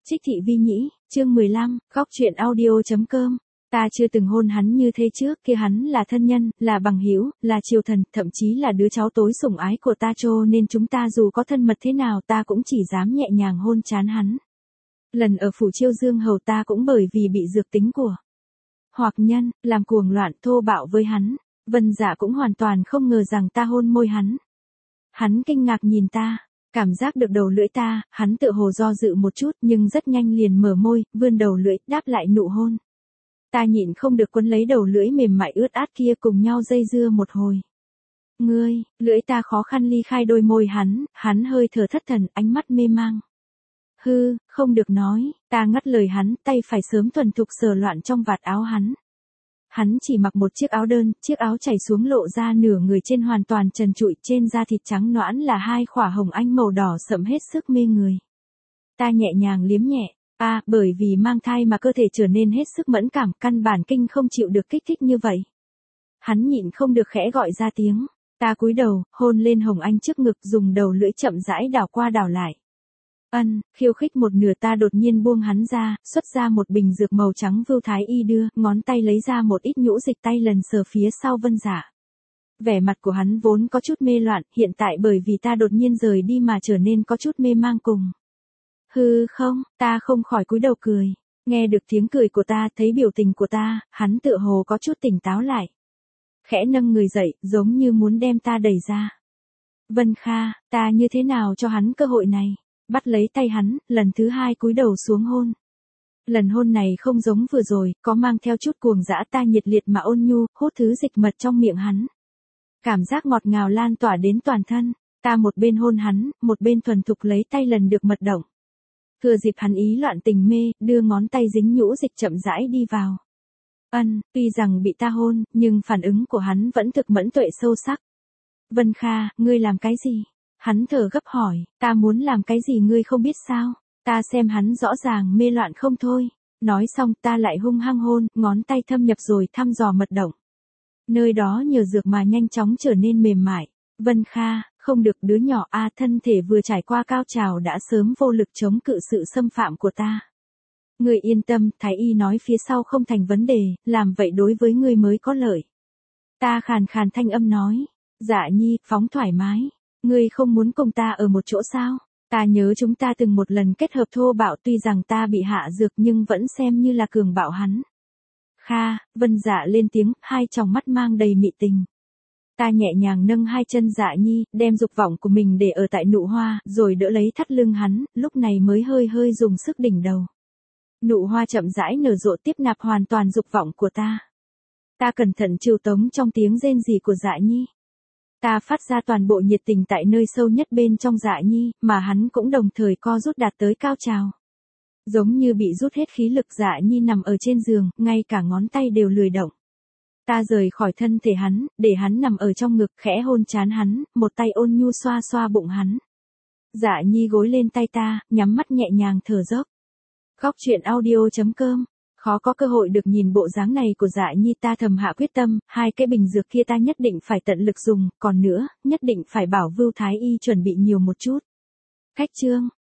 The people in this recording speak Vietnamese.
Trích Thị Vi Nhĩ, chương 15, góc truyện audio.com. Ta chưa từng hôn hắn như thế trước, kia hắn là thân nhân, là bằng hữu, là triều thần, thậm chí là đứa cháu tối sủng ái của ta, cho nên chúng ta dù có thân mật thế nào ta cũng chỉ dám nhẹ nhàng hôn trán hắn. Lần ở phủ Chiêu Dương hầu ta cũng bởi vì bị dược tính của hoặc nhân, làm cuồng loạn thô bạo với hắn. Vân Dạ cũng hoàn toàn không ngờ rằng ta hôn môi hắn. Hắn kinh ngạc nhìn ta, cảm giác được đầu lưỡi ta, hắn tựa hồ do dự một chút nhưng rất nhanh liền mở môi, vươn đầu lưỡi, đáp lại nụ hôn. Ta nhịn không được quấn lấy đầu lưỡi mềm mại ướt át kia cùng nhau dây dưa một hồi. Lưỡi ta khó khăn ly khai đôi môi hắn hơi thở thất thần, ánh mắt mê mang. Không được nói, ta ngắt lời hắn, tay phải sớm thuần thục sờ loạn trong vạt áo hắn. Hắn chỉ mặc một chiếc áo đơn, chiếc áo chảy xuống lộ ra nửa người trên hoàn toàn trần trụi, trên da thịt trắng nõn là hai khỏa hồng anh màu đỏ sậm hết sức mê người. Ta nhẹ nhàng liếm nhẹ, bởi vì mang thai mà cơ thể trở nên hết sức mẫn cảm, căn bản kinh không chịu được kích thích như vậy. Hắn nhịn không được khẽ gọi ra tiếng, ta cúi đầu, hôn lên hồng anh trước ngực, dùng đầu lưỡi chậm rãi đảo qua đảo lại. Khiêu khích một nửa ta đột nhiên buông hắn ra, xuất ra một bình dược màu trắng Vưu Thái Y đưa, ngón tay lấy ra một ít nhũ dịch, tay lần sờ phía sau Vân Dạ. Vẻ mặt của hắn vốn có chút mê loạn, hiện tại bởi vì ta đột nhiên rời đi mà trở nên có chút mê mang cùng. Ta không khỏi cúi đầu cười. Nghe được tiếng cười của ta, thấy biểu tình của ta, hắn tựa hồ có chút tỉnh táo lại. Khẽ nâng người dậy, giống như muốn đem ta đẩy ra. Vân Kha, ta như thế nào cho hắn cơ hội này? Bắt lấy tay hắn, lần thứ hai cúi đầu xuống hôn. Lần hôn này không giống vừa rồi, có mang theo chút cuồng dã, ta nhiệt liệt mà ôn nhu, hút thứ dịch mật trong miệng hắn. Cảm giác ngọt ngào lan tỏa đến toàn thân, ta một bên hôn hắn, một bên thuần thục lấy tay lần được mật động. Thừa dịp hắn ý loạn tình mê, đưa ngón tay dính nhũ dịch chậm rãi đi vào. Tuy rằng bị ta hôn, nhưng phản ứng của hắn vẫn thực mẫn tuệ sâu sắc. Vân Kha, ngươi làm cái gì? Hắn thở gấp hỏi, ta muốn làm cái gì ngươi không biết sao? Ta xem hắn rõ ràng mê loạn không thôi. Nói xong ta lại hung hăng hôn, ngón tay thâm nhập rồi thăm dò mật động. Nơi đó nhờ dược mà nhanh chóng trở nên mềm mại. Vân Kha, không được, đứa nhỏ thân thể vừa trải qua cao trào đã sớm vô lực chống cự sự xâm phạm của ta. Ngươi yên tâm, Thái Y nói phía sau không thành vấn đề, làm vậy đối với ngươi mới có lợi. Ta khàn khàn thanh âm nói, Dạ Nhi, phóng thoải mái. Ngươi không muốn cùng ta ở một chỗ sao? Ta nhớ chúng ta từng một lần kết hợp thô bạo, tuy rằng ta bị hạ dược nhưng vẫn xem như là cường bạo hắn. Kha, Vân Dạ lên tiếng, hai tròng mắt mang đầy mị tình. Ta nhẹ nhàng nâng hai chân Dạ Nhi, đem dục vọng của mình để ở tại nụ hoa, rồi đỡ lấy thắt lưng hắn, lúc này mới hơi hơi dùng sức đỉnh đầu. Nụ hoa chậm rãi nở rộ tiếp nạp hoàn toàn dục vọng của ta. Ta cẩn thận trìu tống trong tiếng rên rỉ của Dạ Nhi. Ta phát ra toàn bộ nhiệt tình tại nơi sâu nhất bên trong Dạ Nhi, mà hắn cũng đồng thời co rút đạt tới cao trào. Giống như bị rút hết khí lực, Dạ Nhi nằm ở trên giường, ngay cả ngón tay đều lười động. Ta rời khỏi thân thể hắn, để hắn nằm ở trong ngực, khẽ hôn trán hắn, một tay ôn nhu xoa xoa bụng hắn. Dạ Nhi gối lên tay ta, nhắm mắt nhẹ nhàng thở dốc. Góc truyện audio.com. Khó có cơ hội được nhìn bộ dáng này của Dạ Nhi, ta thầm hạ quyết tâm, hai cái bình dược kia ta nhất định phải tận lực dùng, còn nữa, nhất định phải bảo Vưu Thái Y chuẩn bị nhiều một chút. Khách chương.